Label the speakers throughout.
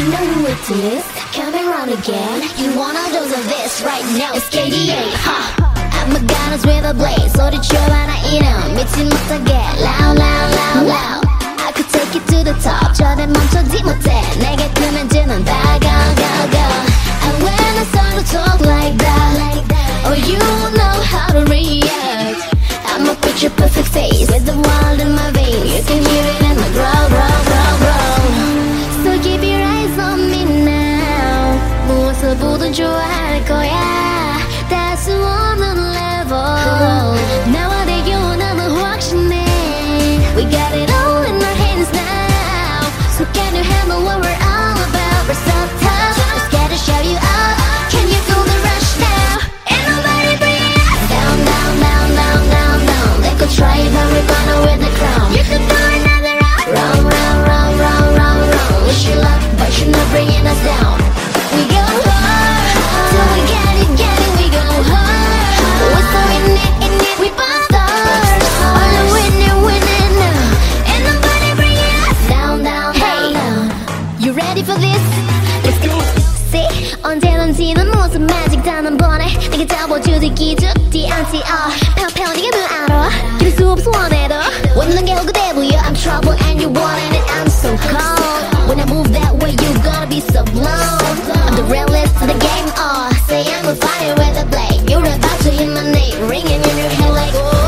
Speaker 1: know who it is, coming round again. You want a dose of this right now, it's KDA. I'm a goddess with a blaze, 소리쳐봐라 이름 믿지 못하게 loud loud loud loud. I could take it to the top, 절대 멈추지 못해 내게 끄면 주는 다 go go go. And when I start to talk like that, oh you know how to react. I'ma put your perfect face with the wild in my veins. You can hear it in my growl growl growl growl. So keep your eyes on me now. 무엇을 보든 좋아할 거야. 닿을 수 없는 level. 나와 대교 나는 확신해. We got it all in our hands now. So can you handle what we're all about? We're so tough, we're scared to show you up. Can you feel the rush now? Ain't nobody bring us down, down, down, down, down, down. They could try it, but we're gonna win the crown. You could do another round, round, round, round, round, round, round. Wish you luck, but you're not bringing us down. We go hard, till we get it, we go hard. We're so in it, we both stars. All the winning now. Ain't nobody bringing us down, down, down, down. You ready for this? Let's go. See, 언제든지 넌 모습 magic 단 한 번에 내게 잡아주지 기죽지 않지. 편편히 늘 알아. 기댈 수 없어 원해도 원하는 게 오그대 보여. I'm trouble and you wanted it. I'm so cold. When I move that way, you gonna be so blown. I'm the realest in the game. Say I'm a fire with a blade. You're about to hear my name ringing in your head like oh.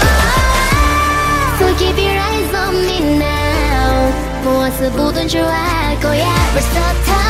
Speaker 1: So keep your eyes on me now. 무엇을 보든 좋아할 거야. We're so tough.